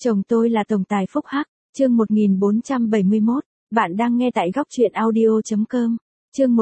Chồng tôi là tổng tài phúc hắc, chương 1471, bạn đang nghe tại góc truyện audio.com, chương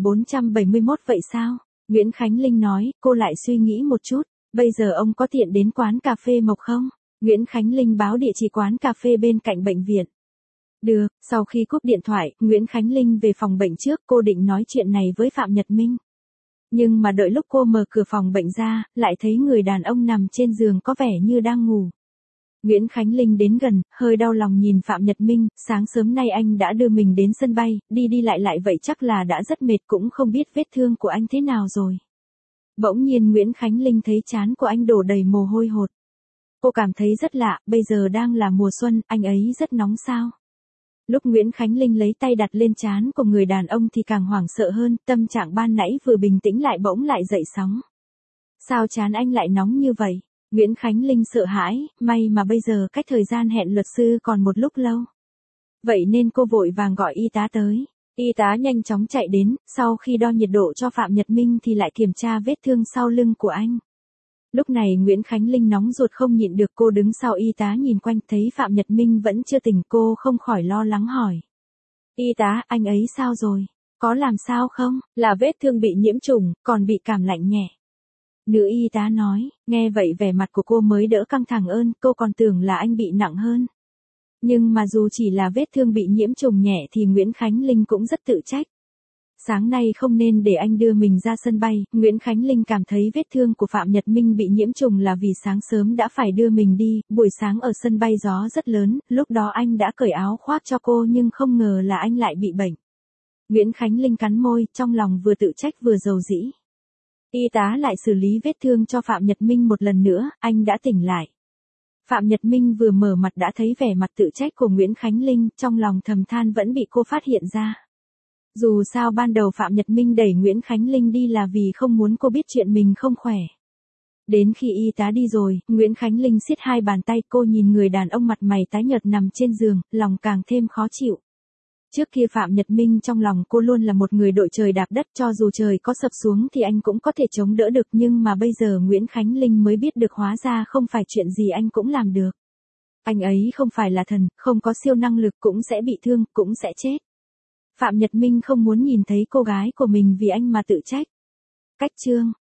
1471 vậy sao? Nguyễn Khánh Linh nói, cô lại suy nghĩ một chút, bây giờ ông có tiện đến quán cà phê Mộc không? Nguyễn Khánh Linh báo địa chỉ quán cà phê bên cạnh bệnh viện. Được, sau khi cúp điện thoại, Nguyễn Khánh Linh về phòng bệnh trước, cô định nói chuyện này với Phạm Nhật Minh. Nhưng mà đợi lúc cô mở cửa phòng bệnh ra, lại thấy người đàn ông nằm trên giường có vẻ như đang ngủ. Nguyễn Khánh Linh đến gần, hơi đau lòng nhìn Phạm Nhật Minh, sáng sớm nay anh đã đưa mình đến sân bay, đi lại vậy chắc là đã rất mệt, cũng không biết vết thương của anh thế nào rồi. Bỗng nhiên Nguyễn Khánh Linh thấy trán của anh đổ đầy mồ hôi hột. Cô cảm thấy rất lạ, bây giờ đang là mùa xuân, anh ấy rất nóng sao? Lúc Nguyễn Khánh Linh lấy tay đặt lên trán của người đàn ông thì càng hoảng sợ hơn, tâm trạng ban nãy vừa bình tĩnh lại bỗng lại dậy sóng. Sao trán anh lại nóng như vậy? Nguyễn Khánh Linh sợ hãi, may mà bây giờ cách thời gian hẹn luật sư còn một lúc lâu. Vậy nên cô vội vàng gọi y tá tới. Y tá nhanh chóng chạy đến, sau khi đo nhiệt độ cho Phạm Nhật Minh thì lại kiểm tra vết thương sau lưng của anh. Lúc này Nguyễn Khánh Linh nóng ruột không nhịn được, cô đứng sau y tá nhìn quanh thấy Phạm Nhật Minh vẫn chưa tỉnh, cô không khỏi lo lắng hỏi. Y tá, anh ấy sao rồi? Có làm sao không? Là vết thương bị nhiễm trùng, còn bị cảm lạnh nhẹ. Nữ y tá nói, nghe vậy vẻ mặt của cô mới đỡ căng thẳng hơn, cô còn tưởng là anh bị nặng hơn. Nhưng mà dù chỉ là vết thương bị nhiễm trùng nhẹ thì Nguyễn Khánh Linh cũng rất tự trách. Sáng nay không nên để anh đưa mình ra sân bay, Nguyễn Khánh Linh cảm thấy vết thương của Phạm Nhật Minh bị nhiễm trùng là vì sáng sớm đã phải đưa mình đi, buổi sáng ở sân bay gió rất lớn, lúc đó anh đã cởi áo khoác cho cô nhưng không ngờ là anh lại bị bệnh. Nguyễn Khánh Linh cắn môi, trong lòng vừa tự trách vừa dầu dĩ. Y tá lại xử lý vết thương cho Phạm Nhật Minh một lần nữa, anh đã tỉnh lại. Phạm Nhật Minh vừa mở mặt đã thấy vẻ mặt tự trách của Nguyễn Khánh Linh, trong lòng thầm than vẫn bị cô phát hiện ra. Dù sao ban đầu Phạm Nhật Minh đẩy Nguyễn Khánh Linh đi là vì không muốn cô biết chuyện mình không khỏe. Đến khi y tá đi rồi, Nguyễn Khánh Linh siết hai bàn tay, cô nhìn người đàn ông mặt mày tái nhợt nằm trên giường, lòng càng thêm khó chịu. Trước kia Phạm Nhật Minh trong lòng cô luôn là một người đội trời đạp đất, cho dù trời có sập xuống thì anh cũng có thể chống đỡ được, nhưng mà bây giờ Nguyễn Khánh Linh mới biết được hóa ra không phải chuyện gì anh cũng làm được. Anh ấy không phải là thần, không có siêu năng lực, cũng sẽ bị thương, cũng sẽ chết. Phạm Nhật Minh không muốn nhìn thấy cô gái của mình vì anh mà tự trách. Cách chương